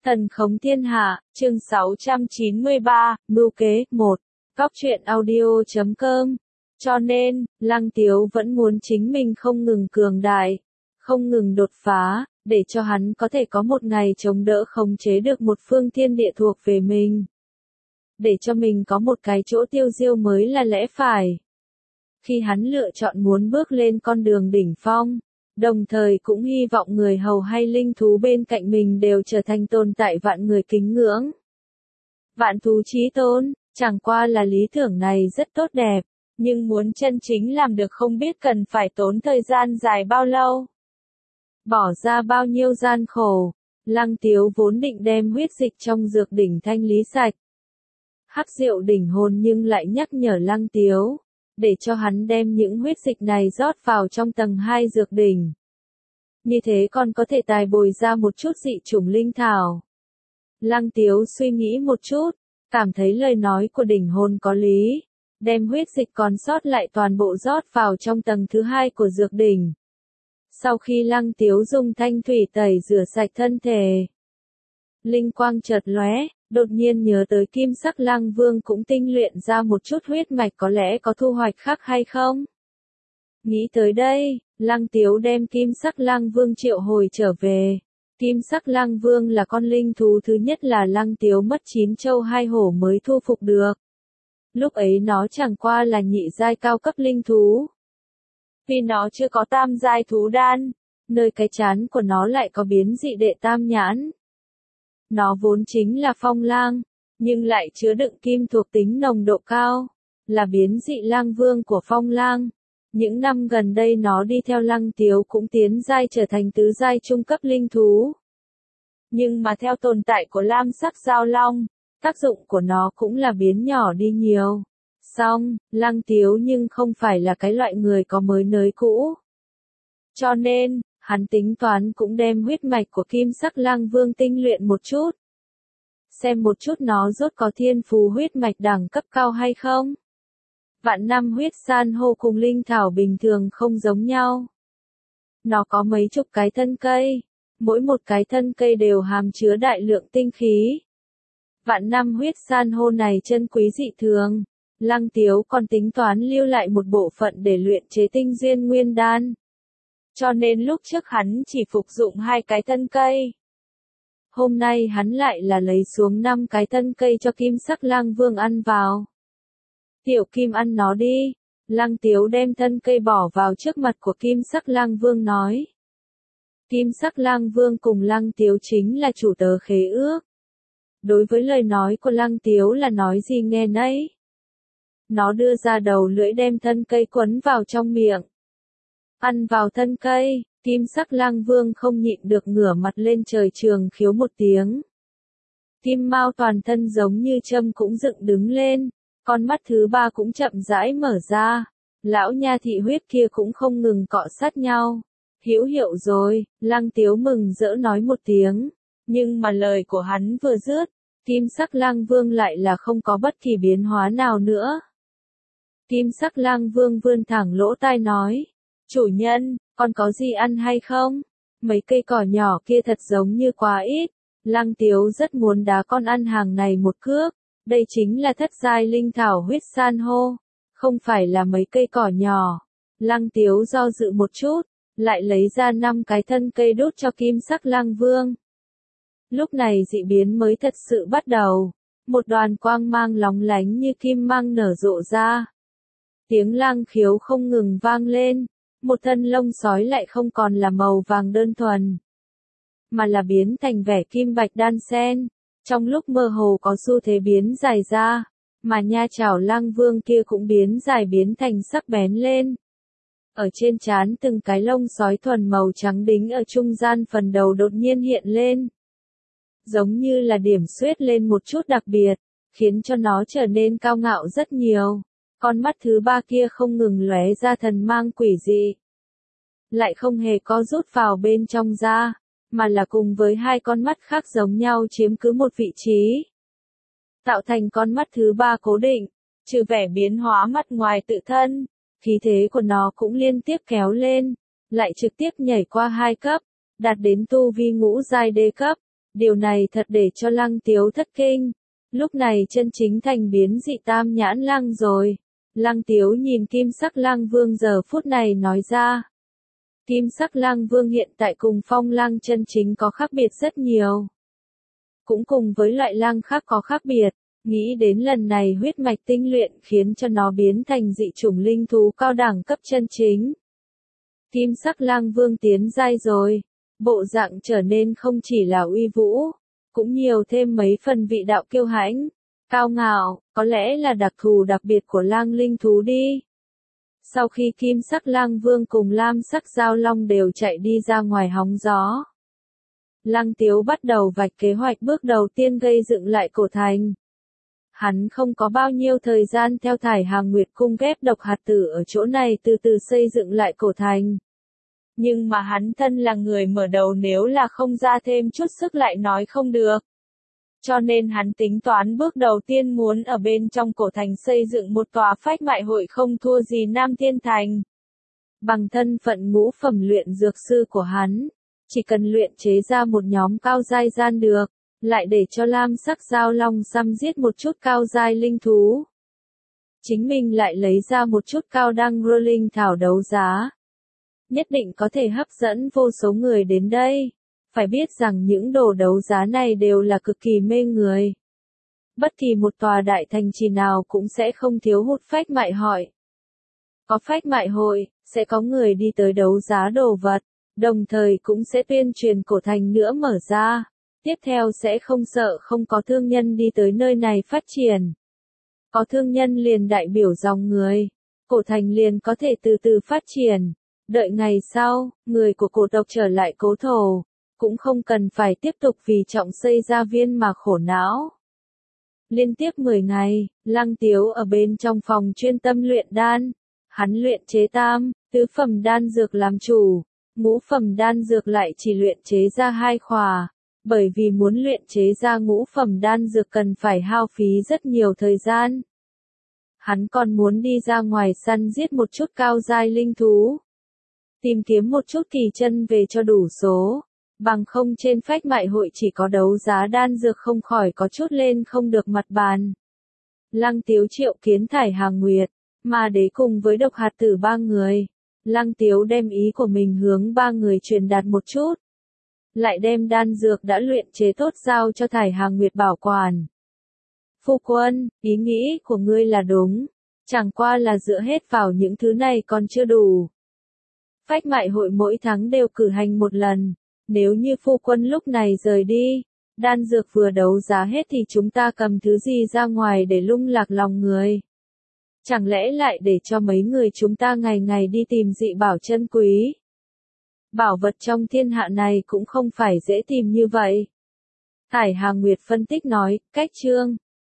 Thần khống thiên hạ, chương 693, mưu kế, 1. Góc truyện audio.com. Cho nên, Lăng Tiếu vẫn muốn chính mình không ngừng cường đại, không ngừng đột phá, để cho hắn có thể có một ngày chống đỡ khống chế được một phương thiên địa thuộc về mình. Để cho mình có một cái chỗ tiêu diêu mới là lẽ phải. Khi hắn lựa chọn muốn bước lên con đường đỉnh phong, đồng thời cũng hy vọng người hầu hay linh thú bên cạnh mình đều trở thành tồn tại vạn người kính ngưỡng. Vạn thú chí tôn, chẳng qua là lý tưởng này rất tốt đẹp, nhưng muốn chân chính làm được không biết cần phải tốn thời gian dài bao lâu. Bỏ ra bao nhiêu gian khổ, Lăng Tiếu vốn định đem huyết dịch trong dược đỉnh thanh lý sạch. Hắc Diệu đỉnh hồn nhưng lại nhắc nhở Lăng Tiếu, để cho hắn đem những huyết dịch này rót vào trong tầng 2 dược đỉnh. Như thế còn có thể tài bồi ra một chút dị chủng linh thảo. Lăng Tiếu suy nghĩ một chút, cảm thấy lời nói của đỉnh hồn có lý, đem huyết dịch còn sót lại toàn bộ rót vào trong tầng thứ 2 của dược đỉnh. Sau khi Lăng Tiếu dùng thanh thủy tẩy rửa sạch thân thể, linh quang chợt lóe, đột nhiên nhớ tới Kim Sắc Lăng Vương cũng tinh luyện ra một chút huyết mạch, có lẽ có thu hoạch khác hay không? Nghĩ tới đây, Lăng Tiếu đem Kim Sắc Lăng Vương triệu hồi trở về. Kim Sắc Lăng Vương là con linh thú thứ nhất là Lăng Tiếu mất 9 châu 2 hổ mới thu phục được. Lúc ấy nó chẳng qua là nhị giai cao cấp linh thú. Vì nó chưa có tam giai thú đan, nơi cái trán của nó lại có biến dị đệ tam nhãn. Nó vốn chính là phong lang, nhưng lại chứa đựng kim thuộc tính nồng độ cao, là biến dị lang vương của phong lang. Những năm gần đây nó đi theo Lăng Tiếu cũng tiến giai trở thành tứ giai trung cấp linh thú. Nhưng mà theo tồn tại của lam sắc giao long, tác dụng của nó cũng là biến nhỏ đi nhiều. Song, Lăng Tiếu nhưng không phải là cái loại người có mới nới cũ. Cho nên, hắn tính toán cũng đem huyết mạch của Kim Sắc Lăng Vương tinh luyện một chút. Xem một chút nó rốt có thiên phú huyết mạch đẳng cấp cao hay không. Vạn năm huyết san hô cùng linh thảo bình thường không giống nhau. Nó có mấy chục cái thân cây, mỗi một cái thân cây đều hàm chứa đại lượng tinh khí. Vạn năm huyết san hô này chân quý dị thường, Lăng Tiếu còn tính toán lưu lại một bộ phận để luyện chế tinh duyên nguyên đan. Cho nên lúc trước hắn chỉ phục dụng 2 cái thân cây. Hôm nay hắn lại là lấy xuống 5 cái thân cây cho Kim Sắc Lang Vương ăn vào. Tiểu Kim ăn nó đi. Lăng Tiếu đem thân cây bỏ vào trước mặt của Kim Sắc Lang Vương nói. Kim Sắc Lang Vương cùng Lăng Tiếu chính là chủ tớ khế ước. Đối với lời nói của Lăng Tiếu là nói gì nghe nấy. Nó đưa ra đầu lưỡi đem thân cây quấn vào trong miệng. Ăn vào thân cây, Kim Sắc Lang Vương không nhịn được ngửa mặt lên trời trường khiếu một tiếng. Kim mao toàn thân giống như châm cũng dựng đứng lên, con mắt thứ 3 cũng chậm rãi mở ra. Lão nha thị huyết kia cũng không ngừng cọ sát nhau. Hữu hiệu rồi, Lăng Tiếu mừng rỡ nói một tiếng. Nhưng mà lời của hắn vừa dứt, Kim Sắc Lang Vương lại là không có bất kỳ biến hóa nào nữa. Kim Sắc Lang Vương vươn thẳng lỗ tai nói. Chủ nhân, con có gì ăn hay không? Mấy cây cỏ nhỏ kia thật giống như quá ít. Lăng Tiếu rất muốn đá con ăn hàng này một cước. Đây chính là thất giai linh thảo huyết san hô. Không phải là mấy cây cỏ nhỏ. Lăng Tiếu do dự một chút, lại lấy ra 5 cái thân cây đốt cho Kim Sắc Lang Vương. Lúc này dị biến mới thật sự bắt đầu. Một đoàn quang mang lóng lánh như kim mang nở rộ ra. Tiếng lang khiếu không ngừng vang lên. Một thân lông sói lại không còn là màu vàng đơn thuần, mà là biến thành vẻ kim bạch đan xen. Trong lúc mơ hồ có xu thế biến dài ra, mà nha chảo Lang Vương kia cũng biến dài biến thành sắc bén lên. Ở trên trán từng cái lông sói thuần màu trắng đính ở trung gian phần đầu đột nhiên hiện lên. Giống như là điểm xuyết lên một chút đặc biệt, khiến cho nó trở nên cao ngạo rất nhiều. Con mắt thứ 3 kia không ngừng lóe ra thần mang quỷ dị. Lại không hề có rút vào bên trong da, mà là cùng với 2 con mắt khác giống nhau chiếm cứ một vị trí. Tạo thành con mắt thứ 3 cố định, trừ vẻ biến hóa mắt ngoài tự thân, khí thế của nó cũng liên tiếp kéo lên, lại trực tiếp nhảy qua 2 cấp, đạt đến tu vi ngũ giai đế cấp. Điều này thật để cho Lăng Tiếu thất kinh. Lúc này chân chính thành biến dị tam nhãn lăng rồi. Lăng Tiếu nhìn kim sắc lăng vương giờ phút này nói ra. Kim sắc lăng vương hiện tại cùng phong lăng chân chính có khác biệt rất nhiều. Cũng cùng với loại lăng khác có khác biệt. Nghĩ đến lần này huyết mạch tinh luyện khiến cho nó biến thành dị chủng linh thú cao đẳng cấp chân chính. Kim sắc lăng vương tiến giai rồi. Bộ dạng trở nên không chỉ là uy vũ, cũng nhiều thêm mấy phần vị đạo kiêu hãnh, cao ngạo, có lẽ là đặc thù đặc biệt của lang linh thú đi. Sau khi kim sắc lang vương cùng lam sắc giao long đều chạy đi ra ngoài hóng gió, Lăng Tiếu bắt đầu vạch kế hoạch bước đầu tiên gây dựng lại cổ thành. Hắn không có bao nhiêu thời gian theo Thải Hà Nguyệt cung ghép độc hạt tử ở chỗ này từ từ xây dựng lại cổ thành. Nhưng mà hắn thân là người mở đầu, nếu là không ra thêm chút sức lại nói không được. Cho nên hắn tính toán bước đầu tiên muốn ở bên trong cổ thành xây dựng một tòa phách mại hội không thua gì Nam Thiên Thành. Bằng thân phận ngũ phẩm luyện dược sư của hắn, chỉ cần luyện chế ra một nhóm cao giai gian được, lại để cho lam sắc giao long săn giết một chút cao giai linh thú. Chính mình lại lấy ra một chút cao đăng rolling thảo đấu giá. Nhất định có thể hấp dẫn vô số người đến đây. Phải biết rằng những đồ đấu giá này đều là cực kỳ mê người. Bất kỳ một tòa đại thành trì nào cũng sẽ không thiếu hụt phách mại hội. Có phách mại hội, sẽ có người đi tới đấu giá đồ vật, đồng thời cũng sẽ tuyên truyền cổ thành nữa mở ra. Tiếp theo sẽ không sợ không có thương nhân đi tới nơi này phát triển. Có thương nhân liền đại biểu dòng người, cổ thành liền có thể từ từ phát triển. Đợi ngày sau, người của cổ tộc trở lại cố thổ, cũng không cần phải tiếp tục vì trọng xây gia viên mà khổ não. Liên tiếp 10 ngày, Lăng Tiếu ở bên trong phòng chuyên tâm luyện đan. Hắn luyện chế tam, tứ phẩm đan dược làm chủ, ngũ phẩm đan dược lại chỉ luyện chế ra 2 khỏa. Bởi vì muốn luyện chế ra ngũ phẩm đan dược cần phải hao phí rất nhiều thời gian. Hắn còn muốn đi ra ngoài săn giết một chút cao giai linh thú. Tìm kiếm một chút kỳ chân về cho đủ số. Bằng không trên phách mại hội chỉ có đấu giá đan dược không khỏi có chút lên không được mặt bàn. Lăng Tiếu triệu kiến Thải Hà Nguyệt, mà đế cùng với độc hạt tử 3 người. Lăng Tiếu đem ý của mình hướng 3 người truyền đạt một chút. Lại đem đan dược đã luyện chế tốt giao cho Thải Hà Nguyệt bảo quản. Phu quân, ý nghĩ của ngươi là đúng. Chẳng qua là dựa hết vào những thứ này còn chưa đủ. Phách mại hội mỗi tháng đều cử hành một lần. Nếu như phu quân lúc này rời đi, đan dược vừa đấu giá hết thì chúng ta cầm thứ gì ra ngoài để lung lạc lòng người? Chẳng lẽ lại để cho mấy người chúng ta ngày ngày đi tìm dị bảo chân quý? Bảo vật trong thiên hạ này cũng không phải dễ tìm như vậy. Thải Hà Nguyệt phân tích nói, cách chương